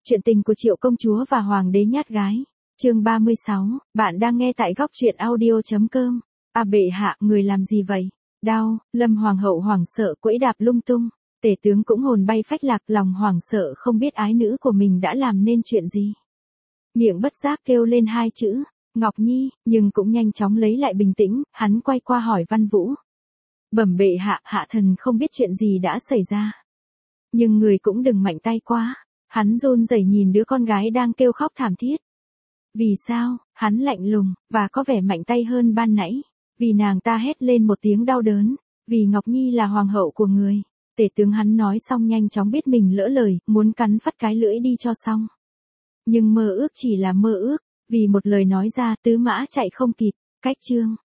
Chuyện tình của Triệu công chúa và hoàng đế nhát gái. Chương 36, bạn đang nghe tại góc truyện audio.com. À bệ hạ, người làm gì vậy? Đau, Lâm hoàng hậu hoảng sợ quẫy đạp lung tung. Tể tướng cũng hồn bay phách lạc, lòng hoảng sợ không biết ái nữ của mình đã làm nên chuyện gì. Miệng bất giác kêu lên hai chữ, Ngọc Nhi, nhưng cũng nhanh chóng lấy lại bình tĩnh, hắn quay qua hỏi Văn Vũ. Bẩm bệ hạ, hạ thần không biết chuyện gì đã xảy ra. Nhưng người cũng đừng mạnh tay quá. Hắn run rẩy nhìn đứa con gái đang kêu khóc thảm thiết. Vì sao? Hắn lạnh lùng, và có vẻ mạnh tay hơn ban nãy. Vì nàng ta hét lên một tiếng đau đớn. Vì Ngọc Nhi là hoàng hậu của người. Tể tướng hắn nói xong nhanh chóng biết mình lỡ lời, muốn cắn phắt cái lưỡi đi cho xong. Nhưng mơ ước chỉ là mơ ước, vì một lời nói ra tứ mã chạy không kịp. Cách chương.